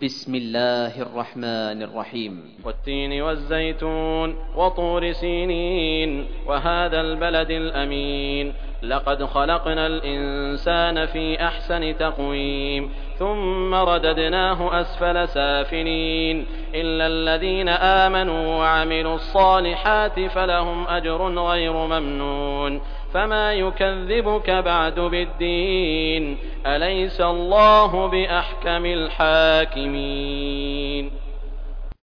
بسم الله الرحمن الرحيم. والتين والزيتون وطور سينين وهذا البلد الأمين لقد خلقنا الإنسان في أحسن تقويم ثم رددناه أسفل سافلين إلا الذين آمنوا وعملوا الصالحات فلهم أجر غير ممنون فما يكذبك بعد بالدين أليس الله بأحكم الحاكمين.